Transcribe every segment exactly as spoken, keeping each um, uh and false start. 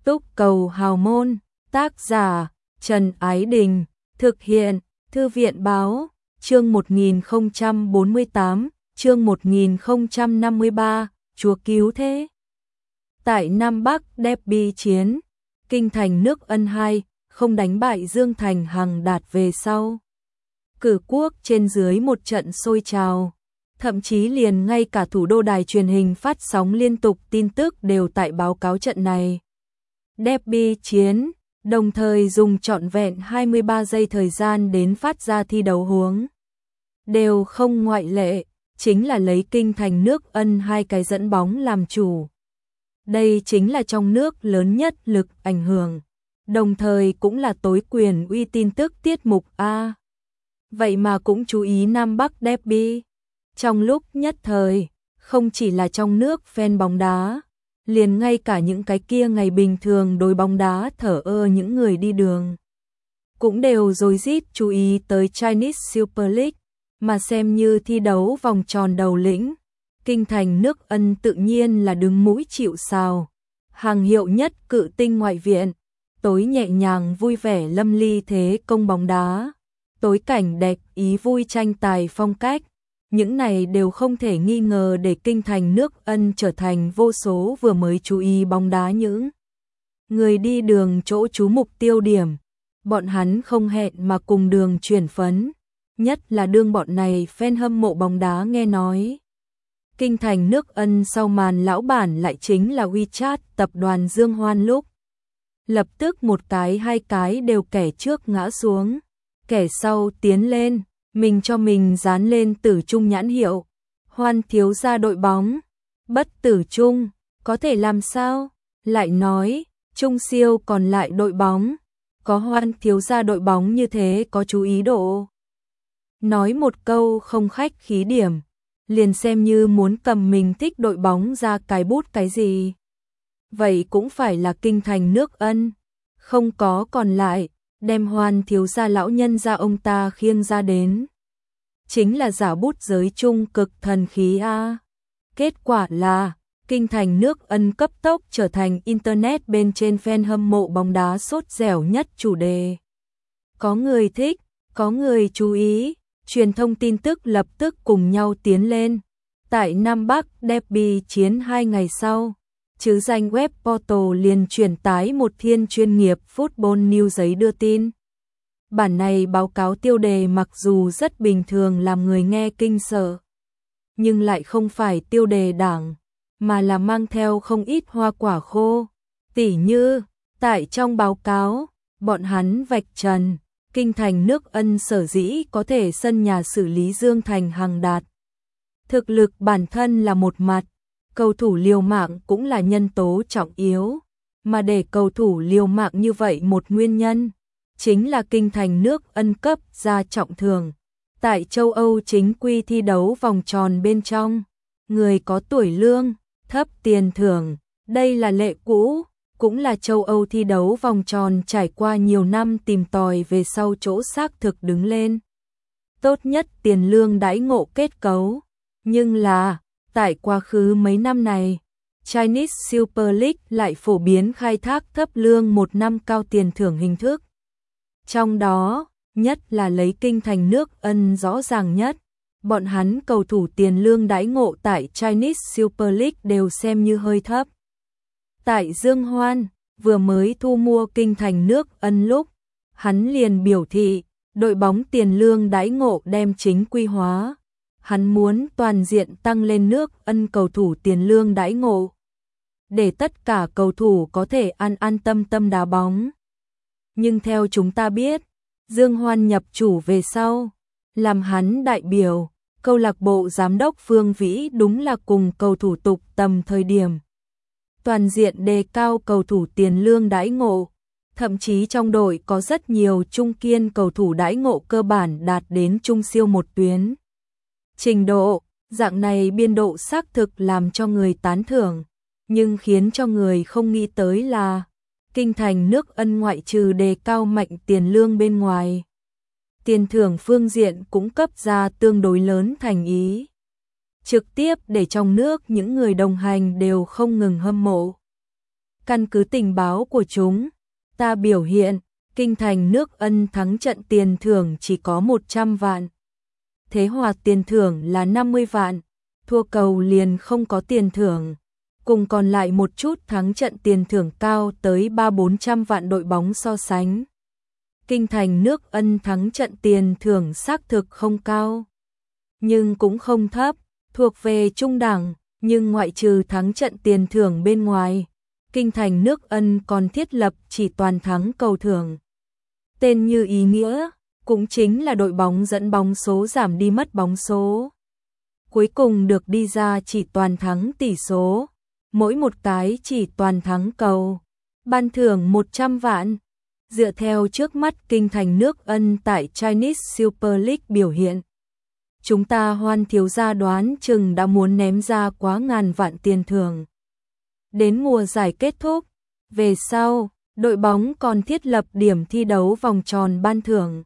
Túc Cầu Hào Môn, tác giả Trần Ái Đình, thực hiện Thư viện Báo, chương một nghìn không trăm bốn mươi tám, chương một nghìn không trăm năm mươi ba, Chúa cứu thế. Tại Nam Bắc Derby chiến, kinh thành nước Ân hai, không đánh bại Dương Thành Hằng Đạt về sau. Cử quốc trên dưới một trận sôi trào, thậm chí liền ngay cả thủ đô đài truyền hình phát sóng liên tục tin tức đều tại báo cáo trận này. Derby chiến, đồng thời dùng trọn vẹn hai mươi ba giây thời gian đến phát ra thi đấu huống. Đều không ngoại lệ, chính là lấy kinh thành nước Ân hai cái dẫn bóng làm chủ. Đây chính là trong nước lớn nhất lực ảnh hưởng, đồng thời cũng là tối quyền uy tin tức tiết mục A. Vậy mà cũng chú ý Nam Bắc Derby. Trong lúc nhất thời, không chỉ là trong nước fan bóng đá, liền ngay cả những cái kia ngày bình thường đối bóng đá thở ơ những người đi đường, cũng đều rối rít chú ý tới Chinese Super League, mà xem như thi đấu vòng tròn đầu lĩnh. Kinh thành nước Ân tự nhiên là đứng mũi chịu sào, hàng hiệu nhất cự tinh ngoại viện, tối nhẹ nhàng vui vẻ lâm ly thế công bóng đá, tối cảnh đẹp ý vui tranh tài phong cách. Những này đều không thể nghi ngờ để kinh thành nước Ân trở thành vô số vừa mới chú ý bóng đá những người đi đường chỗ trú mục tiêu điểm. Bọn hắn không hẹn mà cùng đường chuyển phấn, nhất là đương bọn này fan hâm mộ bóng đá nghe nói kinh thành nước Ân sau màn lão bản lại chính là WeChat tập đoàn Dương Hoan lúc. Lập tức một cái hai cái đều kẻ trước ngã xuống, kẻ sau tiến lên, mình cho mình dán lên tử trung nhãn hiệu. Hoan thiếu gia đội bóng, bất tử trung, có thể làm sao? Lại nói, trung siêu còn lại đội bóng, có Hoan thiếu gia đội bóng như thế có chú ý độ. Nói một câu không khách khí điểm, liền xem như muốn cầm mình thích đội bóng ra cái bút cái gì. Vậy cũng phải là kinh thành nước Ân, không có còn lại, đem Hoan thiếu gia lão nhân ra ông ta khiêng ra đến. Chính là giả bút giới trung cực thần khí A. Kết quả là, kinh thành nước Ân cấp tốc trở thành Internet bên trên fan hâm mộ bóng đá sốt dẻo nhất chủ đề. Có người thích, có người chú ý, truyền thông tin tức lập tức cùng nhau tiến lên. Tại Nam Bắc Derby chiến hai ngày sau, chứ danh web portal liền truyền tái một thiên chuyên nghiệp Football News giấy đưa tin. Bản này báo cáo tiêu đề mặc dù rất bình thường làm người nghe kinh sợ, nhưng lại không phải tiêu đề đảng, mà là mang theo không ít hoa quả khô. Tỉ như, tại trong báo cáo, bọn hắn vạch trần, kinh thành nước Ân sở dĩ có thể sân nhà xử lý Dương Thành Hằng Đạt. Thực lực bản thân là một mặt, cầu thủ liều mạng cũng là nhân tố trọng yếu, mà để cầu thủ liều mạng như vậy một nguyên nhân, chính là kinh thành nước Ân cấp ra trọng thưởng. Tại châu Âu chính quy thi đấu vòng tròn bên trong, người có tuổi lương, thấp tiền thưởng, đây là lệ cũ, cũng là châu Âu thi đấu vòng tròn trải qua nhiều năm tìm tòi về sau chỗ xác thực đứng lên. Tốt nhất tiền lương đãi ngộ kết cấu, nhưng là, tại quá khứ mấy năm này, Chinese Super League lại phổ biến khai thác thấp lương một năm cao tiền thưởng hình thức. Trong đó, nhất là lấy kinh thành nước Ân rõ ràng nhất, bọn hắn cầu thủ tiền lương đãi ngộ tại Chinese Super League đều xem như hơi thấp. Tại Dương Hoan, vừa mới thu mua kinh thành nước Ân lúc, hắn liền biểu thị, đội bóng tiền lương đãi ngộ đem chính quy hóa. Hắn muốn toàn diện tăng lên nước Ân cầu thủ tiền lương đãi ngộ, để tất cả cầu thủ có thể an an tâm tâm đá bóng. Nhưng theo chúng ta biết, Dương Hoan nhập chủ về sau, làm hắn đại biểu, câu lạc bộ giám đốc Phương Vĩ đúng là cùng cầu thủ tục tầm thời điểm. Toàn diện đề cao cầu thủ tiền lương đãi ngộ, thậm chí trong đội có rất nhiều trung kiên cầu thủ đãi ngộ cơ bản đạt đến trung siêu một tuyến. Trình độ, dạng này biên độ xác thực làm cho người tán thưởng, nhưng khiến cho người không nghĩ tới là kinh thành nước Ân ngoại trừ đề cao mạnh tiền lương bên ngoài, tiền thưởng phương diện cũng cấp ra tương đối lớn thành ý, trực tiếp để trong nước những người đồng hành đều không ngừng hâm mộ. Căn cứ tình báo của chúng, ta biểu hiện, Kinh Thành nước Ân thắng trận tiền thưởng chỉ có một trăm vạn. Thế hòa tiền thưởng là năm mươi vạn, thua cầu liền không có tiền thưởng. Cùng còn lại một chút thắng trận tiền thưởng cao tới ba bốn trăm vạn đội bóng so sánh. Kinh Thành nước Ân thắng trận tiền thưởng xác thực không cao, nhưng cũng không thấp, thuộc về trung đẳng, nhưng ngoại trừ thắng trận tiền thưởng bên ngoài, Kinh Thành nước Ân còn thiết lập chỉ toàn thắng cầu thưởng. Tên như ý nghĩa, cũng chính là đội bóng dẫn bóng số giảm đi mất bóng số. Cuối cùng được đi ra chỉ toàn thắng tỷ số, mỗi một cái chỉ toàn thắng cầu. Ban thưởng một trăm vạn. Dựa theo trước mắt Kinh Thành nước Ân tại Chinese Super League biểu hiện, chúng ta Hoan thiếu gia đoán chừng đã muốn ném ra quá ngàn vạn tiền thưởng. Đến mùa giải kết thúc, về sau, đội bóng còn thiết lập điểm thi đấu vòng tròn ban thưởng.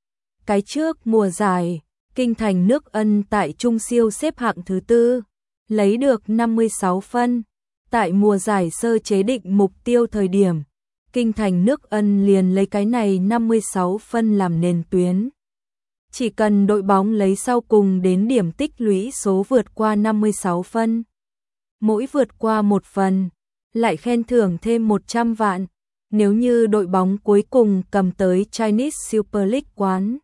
Cái trước mùa giải, Kinh Thành nước Ân tại Trung siêu xếp hạng thứ tư, lấy được năm mươi sáu phân. Tại mùa giải sơ chế định mục tiêu thời điểm, Kinh Thành nước Ân liền lấy cái này năm mươi sáu phân làm nền tuyến. Chỉ cần đội bóng lấy sau cùng đến điểm tích lũy số vượt qua năm mươi sáu phân. Mỗi vượt qua một phần, lại khen thưởng thêm một trăm vạn. Nếu như đội bóng cuối cùng cầm tới Chinese Super League quán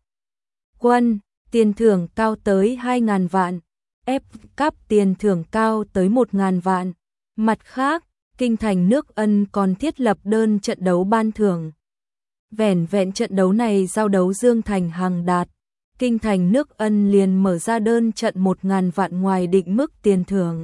quân, tiền thưởng cao tới hai nghìn vạn, ép Cup tiền thưởng cao tới một nghìn vạn. Mặt khác, Kinh Thành nước Ân còn thiết lập đơn trận đấu ban thưởng. Vẻn vẹn trận đấu này giao đấu Dương Thành Hằng Đạt, Kinh Thành nước Ân liền mở ra đơn trận một nghìn vạn ngoài định mức tiền thưởng.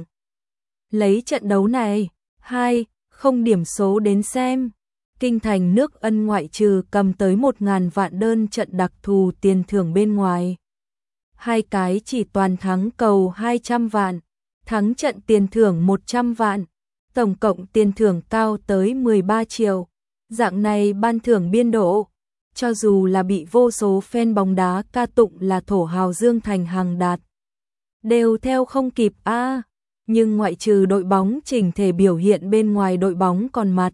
Lấy trận đấu này, hai, không điểm số đến xem, Kinh Thành nước Ân ngoại trừ cầm tới một nghìn vạn đơn trận đặc thù tiền thưởng bên ngoài. Hai cái chỉ toàn thắng cầu hai trăm vạn, thắng trận tiền thưởng một trăm vạn, tổng cộng tiền thưởng cao tới mười ba triệu. Dạng này ban thưởng biên độ, cho dù là bị vô số fan bóng đá ca tụng là thổ hào Dương Thành Hằng Đạt, đều theo không kịp a. À, nhưng ngoại trừ đội bóng chỉnh thể biểu hiện bên ngoài, đội bóng còn mặt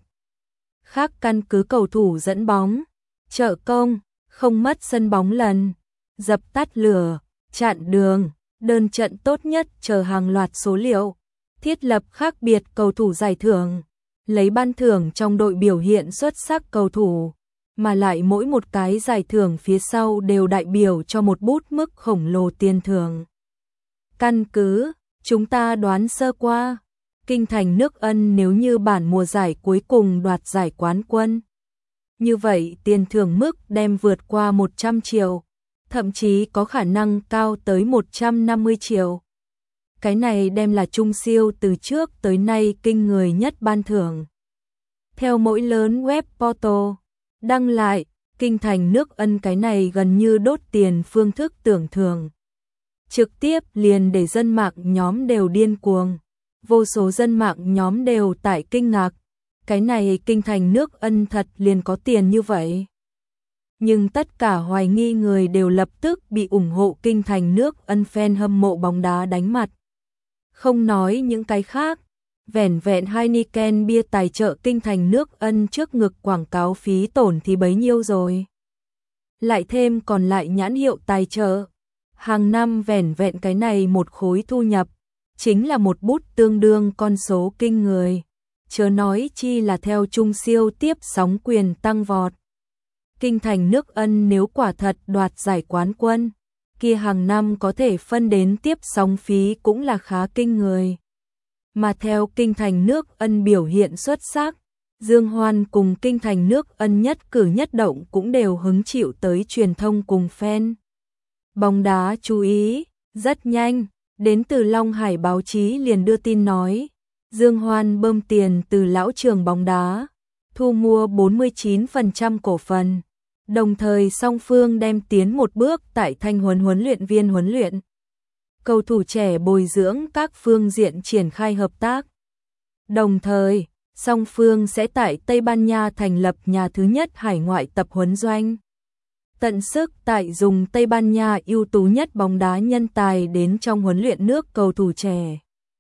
khác căn cứ cầu thủ dẫn bóng, trợ công, không mất sân bóng lần, dập tắt lửa, chặn đường, đơn trận tốt nhất chờ hàng loạt số liệu, thiết lập khác biệt cầu thủ giải thưởng, lấy ban thưởng trong đội biểu hiện xuất sắc cầu thủ, mà lại mỗi một cái giải thưởng phía sau đều đại biểu cho một bút mức khổng lồ tiền thưởng. Căn cứ, chúng ta đoán sơ qua, Kinh Thành nước Ân nếu như bản mùa giải cuối cùng đoạt giải quán quân, như vậy tiền thưởng mức đem vượt qua một trăm triệu, thậm chí có khả năng cao tới một trăm năm mươi triệu. Cái này đem là trung siêu từ trước tới nay kinh người nhất ban thưởng. Theo mỗi lớn web portal đăng lại, Kinh Thành nước Ân cái này gần như đốt tiền phương thức tưởng thưởng. Trực tiếp liền để dân mạng nhóm đều điên cuồng. Vô số dân mạng nhóm đều tại kinh ngạc. Cái này Kinh Thành nước Ân thật liền có tiền như vậy. Nhưng tất cả hoài nghi người đều lập tức bị ủng hộ Kinh Thành nước Ân fan hâm mộ bóng đá đánh mặt. Không nói những cái khác, vẻn vẹn Heineken bia tài trợ Kinh Thành nước Ân trước ngực quảng cáo phí tổn thì bấy nhiêu rồi. Lại thêm còn lại nhãn hiệu tài trợ. Hàng năm vẻn vẹn cái này một khối thu nhập, chính là một bút tương đương con số kinh người. Chớ nói chi là theo trung siêu tiếp sóng quyền tăng vọt. Kinh Thành nước Ân nếu quả thật đoạt giải quán quân, kia hàng năm có thể phân đến tiếp sóng phí cũng là khá kinh người. Mà theo Kinh Thành nước Ân biểu hiện xuất sắc, Dương Hoan cùng Kinh Thành nước Ân nhất cử nhất động cũng đều hứng chịu tới truyền thông cùng fan bóng đá chú ý. Rất nhanh, đến từ Long Hải báo chí liền đưa tin nói, Dương Hoan bơm tiền từ lão trường bóng đá, thu mua bốn mươi chín phần trăm cổ phần. Đồng thời song phương đem tiến một bước tại Thanh Huấn huấn luyện viên huấn luyện cầu thủ trẻ, bồi dưỡng các phương diện triển khai hợp tác. Đồng thời, song phương sẽ tại Tây Ban Nha thành lập nhà thứ nhất hải ngoại tập huấn doanh. Tận sức tại dùng Tây Ban Nha ưu tú nhất bóng đá nhân tài đến trong huấn luyện nước cầu thủ trẻ.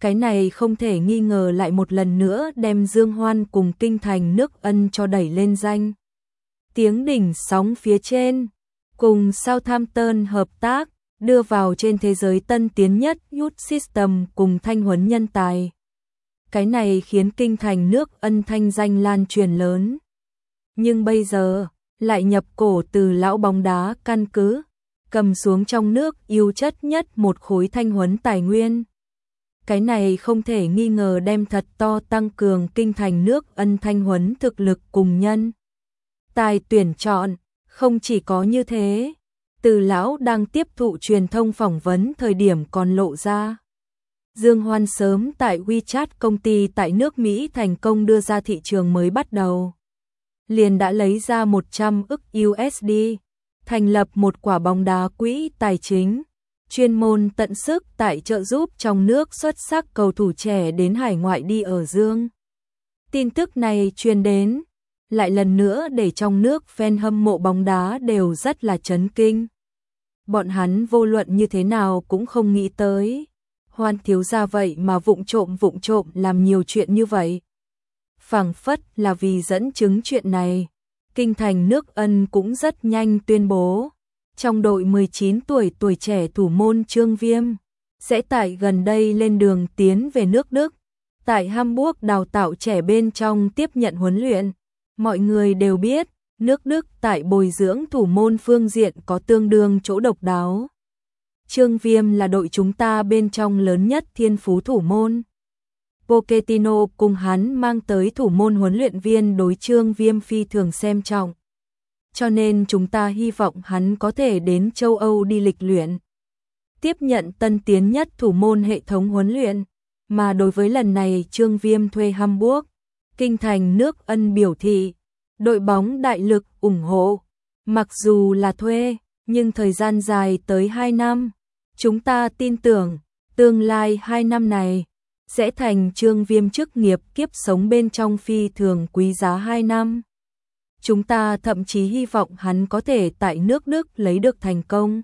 Cái này không thể nghi ngờ lại một lần nữa đem Dương Hoan cùng kinh thành nước Ân cho đẩy lên danh tiếng đỉnh sóng phía trên, cùng Southampton hợp tác, đưa vào trên thế giới tân tiến nhất Youth System cùng thanh huấn nhân tài. Cái này khiến kinh thành nước Ân thanh danh lan truyền lớn. Nhưng bây giờ, lại nhập cổ từ lão bóng đá căn cứ, cầm xuống trong nước yêu chất nhất một khối thanh huấn tài nguyên. Cái này không thể nghi ngờ đem thật to tăng cường kinh thành nước Ân thanh huấn thực lực cùng nhân tài tuyển chọn. Không chỉ có như thế, Từ lão đang tiếp thụ truyền thông phỏng vấn thời điểm còn lộ ra. Dương Hoan sớm tại WeChat công ty tại nước Mỹ thành công đưa ra thị trường mới bắt đầu. Liền đã lấy ra một trăm ức u ét đê, thành lập một quả bóng đá quỹ tài chính, chuyên môn tận sức tại trợ giúp trong nước xuất sắc cầu thủ trẻ đến hải ngoại đi ở Dương. Tin tức này truyền đến, lại lần nữa để trong nước fan hâm mộ bóng đá đều rất là chấn kinh. Bọn hắn vô luận như thế nào cũng không nghĩ tới. Hoan thiếu gia vậy mà vụng trộm vụng trộm làm nhiều chuyện như vậy. Phảng phất là vì dẫn chứng chuyện này, kinh thành nước Ân cũng rất nhanh tuyên bố, trong đội mười chín tuổi tuổi trẻ thủ môn Trương Viêm sẽ tại gần đây lên đường tiến về nước Đức, tại Hamburg đào tạo trẻ bên trong tiếp nhận huấn luyện. Mọi người đều biết, nước Đức tại bồi dưỡng thủ môn phương diện có tương đương chỗ độc đáo. Trương Viêm là đội chúng ta bên trong lớn nhất thiên phú thủ môn. Pochettino cùng hắn mang tới thủ môn huấn luyện viên đối Trương Viêm phi thường xem trọng. Cho nên chúng ta hy vọng hắn có thể đến châu Âu đi lịch luyện, tiếp nhận tân tiến nhất thủ môn hệ thống huấn luyện. Mà đối với lần này Trương Viêm thuê Hamburg, kinh thành nước Ân biểu thị, đội bóng đại lực ủng hộ. Mặc dù là thuê, nhưng thời gian dài tới hai năm. Chúng ta tin tưởng, tương lai hai năm này sẽ thành Trương Viêm chức nghiệp kiếp sống bên trong phi thường quý giá hai năm. Chúng ta thậm chí hy vọng hắn có thể tại nước Đức lấy được thành công.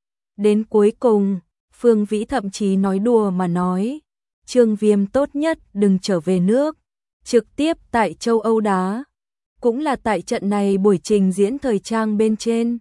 Đến cuối cùng, Phương Vĩ thậm chí nói đùa mà nói, Trương Viêm tốt nhất đừng trở về nước, trực tiếp tại châu Âu đá. Cũng là tại trận này buổi trình diễn thời trang bên trên.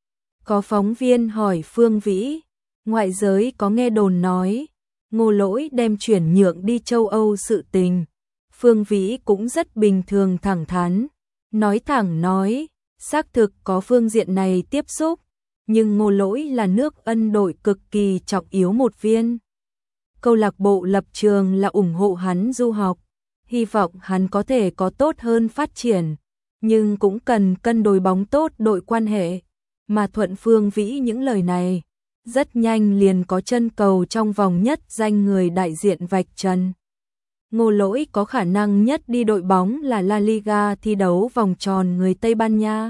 Có phóng viên hỏi Phương Vĩ, ngoại giới có nghe đồn nói, Ngô Lỗi đem chuyển nhượng đi châu Âu sự tình. Phương Vĩ cũng rất bình thường thẳng thắn, nói thẳng nói, xác thực có phương diện này tiếp xúc, nhưng Ngô Lỗi là nước Ân đội cực kỳ trọng yếu một viên. Câu lạc bộ lập trường là ủng hộ hắn du học, hy vọng hắn có thể có tốt hơn phát triển, nhưng cũng cần cân đối bóng tốt đội quan hệ. Mà thuận Phương Vĩ những lời này, rất nhanh liền có chân cầu trong vòng nhất danh người đại diện vạch trần. Ngô Lỗi có khả năng nhất đi đội bóng là La Liga thi đấu vòng tròn người Tây Ban Nha.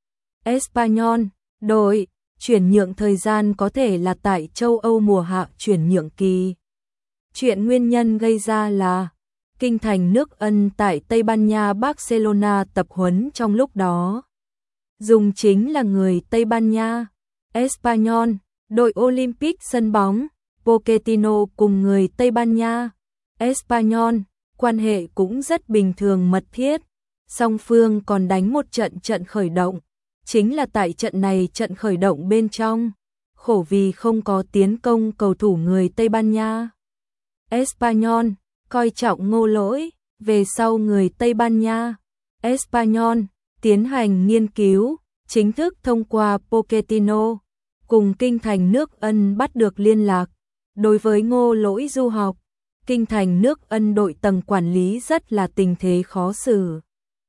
Espanyol, đội, chuyển nhượng thời gian có thể là tại châu Âu mùa hạ chuyển nhượng kỳ. Chuyện nguyên nhân gây ra là kinh thành nước Ân tại Tây Ban Nha Barcelona tập huấn trong lúc đó. Dùng chính là người Tây Ban Nha. Espanyol, đội Olympic sân bóng, Pochettino cùng người Tây Ban Nha. Espanyol, quan hệ cũng rất bình thường mật thiết. Song phương còn đánh một trận trận khởi động. Chính là tại trận này trận khởi động bên trong. Khổ vì không có tiến công cầu thủ người Tây Ban Nha. Espanyol coi trọng Ngô Lỗi, về sau người Tây Ban Nha, Espanyol tiến hành nghiên cứu, chính thức thông qua Pochettino, cùng kinh thành nước Ân bắt được liên lạc. Đối với Ngô Lỗi du học, kinh thành nước Ân đội tầng quản lý rất là tình thế khó xử.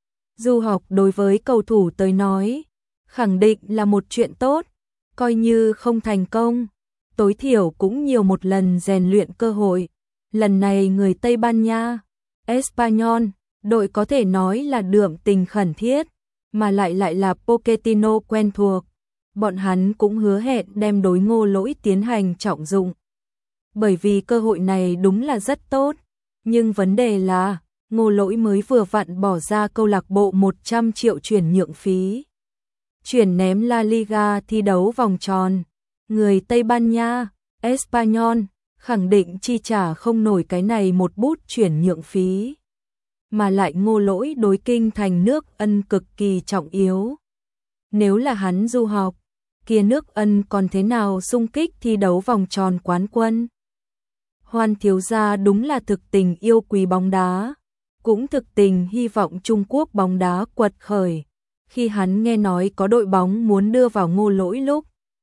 Du học đối với cầu thủ tới nói, khẳng định là một chuyện tốt, coi như không thành công, tối thiểu cũng nhiều một lần rèn luyện cơ hội. Lần này người Tây Ban Nha, Espanyol, đội có thể nói là đượm tình khẩn thiết, mà lại lại là Pochettino quen thuộc. Bọn hắn cũng hứa hẹn đem đối Ngô Lỗi tiến hành trọng dụng. Bởi vì cơ hội này đúng là rất tốt, nhưng vấn đề là Ngô Lỗi mới vừa vặn bỏ ra câu lạc bộ một trăm triệu chuyển nhượng phí. Chuyển ném La Liga thi đấu vòng tròn, người Tây Ban Nha, Espanyol khẳng định chi trả không nổi cái này một bút chuyển nhượng phí. Mà lại Ngô Lỗi đối kinh thành nước Ân cực kỳ trọng yếu. Nếu là hắn du học, kia nước Ân còn thế nào xung kích thi đấu vòng tròn quán quân. Hoan thiếu gia đúng là thực tình yêu quý bóng đá, cũng thực tình hy vọng Trung Quốc bóng đá quật khởi. Khi hắn nghe nói có đội bóng muốn đưa vào Ngô Lỗi lúc,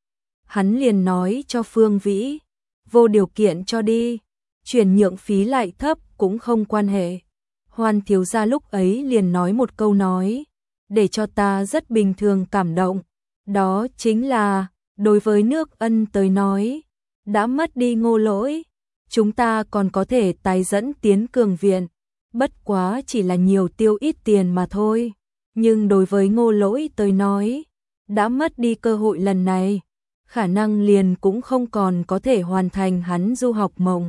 hắn liền nói cho Phương Vĩ, vô điều kiện cho đi, chuyển nhượng phí lại thấp cũng không quan hệ. Hoan thiếu gia lúc ấy liền nói một câu nói, để cho ta rất bình thường cảm động, đó chính là, đối với nước Ân tới nói, đã mất đi Ngô Lỗi, chúng ta còn có thể tái dẫn tiến cường viện, bất quá chỉ là nhiều tiêu ít tiền mà thôi. Nhưng đối với Ngô Lỗi tới nói, đã mất đi cơ hội lần này, khả năng liền cũng không còn có thể hoàn thành hắn du học mộng.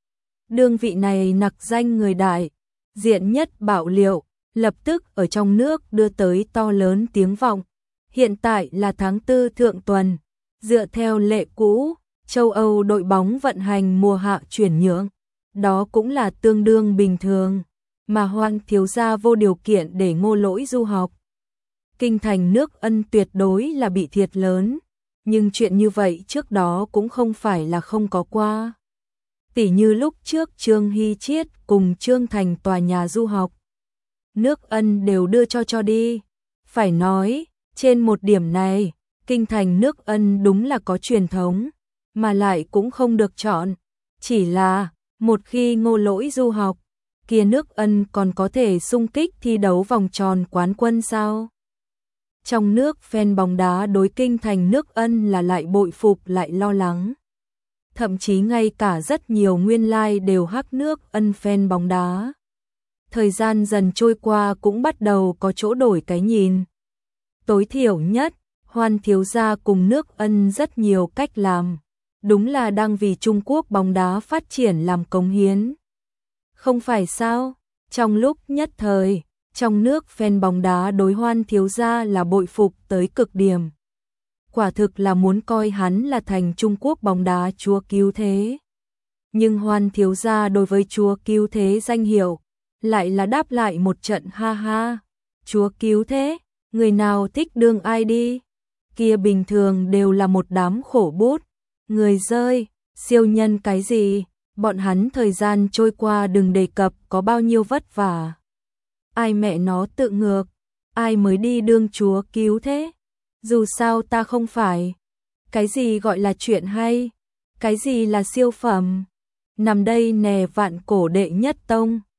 Đương vị này nặc danh người đại, diện nhất bạo liệu, lập tức ở trong nước đưa tới to lớn tiếng vọng. Hiện tại là tháng tư thượng tuần, dựa theo lệ cũ, châu Âu đội bóng vận hành mùa hạ chuyển nhượng, đó cũng là tương đương bình thường, mà Hoan thiếu gia vô điều kiện để Ngô Lỗi du học. Kinh thành nước Ân tuyệt đối là bị thiệt lớn, nhưng chuyện như vậy trước đó cũng không phải là không có qua. Tỉ như lúc trước Trương Hy Chiết cùng Trương Thành tòa nhà du học, nước Ân đều đưa cho cho đi. Phải nói, trên một điểm này, kinh thành nước Ân đúng là có truyền thống, mà lại cũng không được chọn. Chỉ là, một khi Ngô Lỗi du học, kia nước Ân còn có thể xung kích thi đấu vòng tròn quán quân sao? Trong nước fan bóng đá đối kinh thành nước Ân là lại bội phục lại lo lắng. Thậm chí ngay cả rất nhiều nguyên lai like đều hắc nước Ân fan bóng đá. Thời gian dần trôi qua cũng bắt đầu có chỗ đổi cái nhìn. Tối thiểu nhất, Hoan thiếu gia cùng nước Ân rất nhiều cách làm. Đúng là đang vì Trung Quốc bóng đá phát triển làm cống hiến. Không phải sao? Trong lúc nhất thời, trong nước fan bóng đá đối Hoan thiếu gia là bội phục tới cực điểm. Quả thực là muốn coi hắn là thành Trung Quốc bóng đá chúa cứu thế. Nhưng Hoan thiếu gia đối với chúa cứu thế danh hiệu, lại là đáp lại một trận ha ha. Chúa cứu thế, người nào thích đương ai đi. Kia bình thường đều là một đám khổ bút, người rơi, siêu nhân cái gì, bọn hắn thời gian trôi qua đừng đề cập có bao nhiêu vất vả. Ai mẹ nó tự ngược, ai mới đi đương chúa cứu thế. Dù sao ta không phải. Cái gì gọi là chuyện hay, cái gì là siêu phẩm. Nằm đây nè vạn cổ đệ nhất tông.